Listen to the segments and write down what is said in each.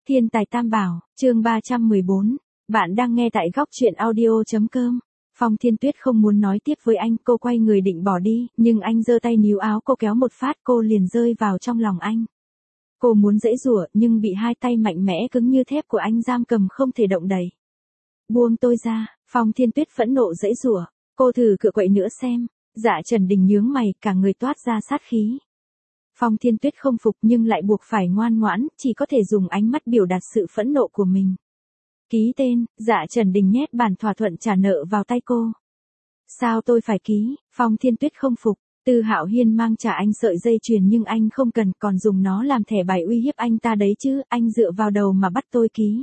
Thiên tài tam bảo, chương 314. Bạn đang nghe tại góc truyện audio.com. Phong Thiên Tuyết không muốn nói tiếp với anh, cô quay người định bỏ đi, nhưng anh giơ tay níu áo cô kéo một phát, cô liền rơi vào trong lòng anh. Cô muốn giãy giụa, nhưng bị hai tay mạnh mẽ cứng như thép của anh giam cầm không thể động đậy. Buông tôi ra, Phong Thiên Tuyết phẫn nộ giãy giụa, cô thử cựa quậy nữa xem. Dạ Trần Đình nhướng mày, cả người toát ra sát khí. Phong Thiên Tuyết không phục nhưng lại buộc phải ngoan ngoãn, chỉ có thể dùng ánh mắt biểu đạt sự phẫn nộ của mình. Ký tên, Dạ Trần Đình nhét bản thỏa thuận trả nợ vào tay cô. Sao tôi phải ký? Phong Thiên Tuyết không phục. Tư Hạo Hiên mang trả anh sợi dây chuyền nhưng anh không cần, còn dùng nó làm thẻ bài uy hiếp anh ta đấy chứ, anh dựa vào đầu mà bắt tôi ký.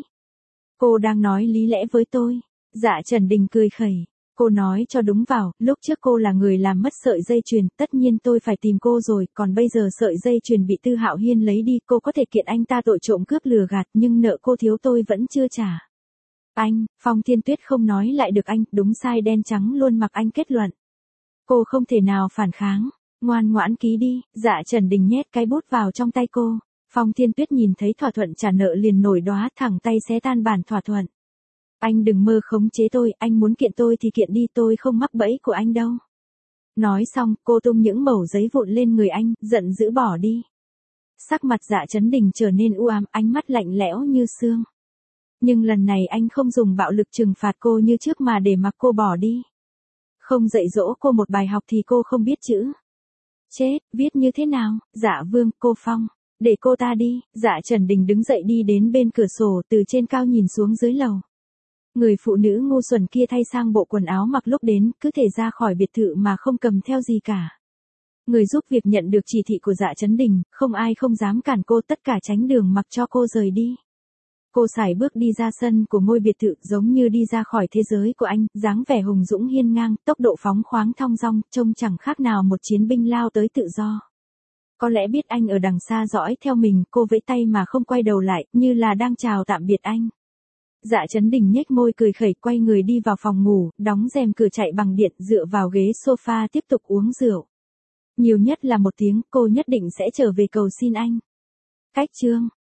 Cô đang nói lý lẽ với tôi. Dạ Trần Đình cười khẩy. Cô nói cho đúng vào, lúc trước cô là người làm mất sợi dây chuyền, tất nhiên tôi phải tìm cô rồi, còn bây giờ sợi dây chuyền bị Tư Hạo Hiên lấy đi, cô có thể kiện anh ta tội trộm cướp lừa gạt, nhưng nợ cô thiếu tôi vẫn chưa trả. Anh, Phong Thiên Tuyết không nói lại được anh, đúng sai đen trắng luôn mặc anh kết luận. Cô không thể nào phản kháng, ngoan ngoãn ký đi. Dạ Trần Đình nhét cái bút vào trong tay cô. Phong Thiên Tuyết nhìn thấy thỏa thuận trả nợ liền nổi đoá, thẳng tay xé tan bản thỏa thuận. Anh đừng mơ khống chế tôi, anh muốn kiện tôi thì kiện đi, tôi không mắc bẫy của anh đâu. Nói xong, cô tung những mẩu giấy vụn lên người anh, giận dữ bỏ đi. Sắc mặt Dạ Trấn Đình trở nên u ám, ánh mắt lạnh lẽo như xương. Nhưng lần này anh không dùng bạo lực trừng phạt cô như trước mà để mặc cô bỏ đi. Không dạy dỗ cô một bài học thì cô không biết chữ. Chết, viết như thế nào? Dạ Vương, cô Phong, để cô ta đi. Dạ Trần Đình đứng dậy đi đến bên cửa sổ, từ trên cao nhìn xuống dưới lầu. Người phụ nữ ngu xuẩn kia thay sang bộ quần áo mặc lúc đến, cứ thể ra khỏi biệt thự mà không cầm theo gì cả. Người giúp việc nhận được chỉ thị của Dạ Trấn Đình, không ai không dám cản cô, tất cả tránh đường mặc cho cô rời đi. Cô sải bước đi ra sân của ngôi biệt thự, giống như đi ra khỏi thế giới của anh, dáng vẻ hùng dũng hiên ngang, tốc độ phóng khoáng thong dong, trông chẳng khác nào một chiến binh lao tới tự do. Có lẽ biết anh ở đằng xa dõi theo mình, cô vẫy tay mà không quay đầu lại, như là đang chào tạm biệt anh. Dạ Trấn Đình nhếch môi cười khẩy, quay người đi vào phòng ngủ, đóng rèm cửa chạy bằng điện, dựa vào ghế sofa tiếp tục uống rượu. Nhiều nhất là một tiếng, cô nhất định sẽ trở về cầu xin anh. Cách chương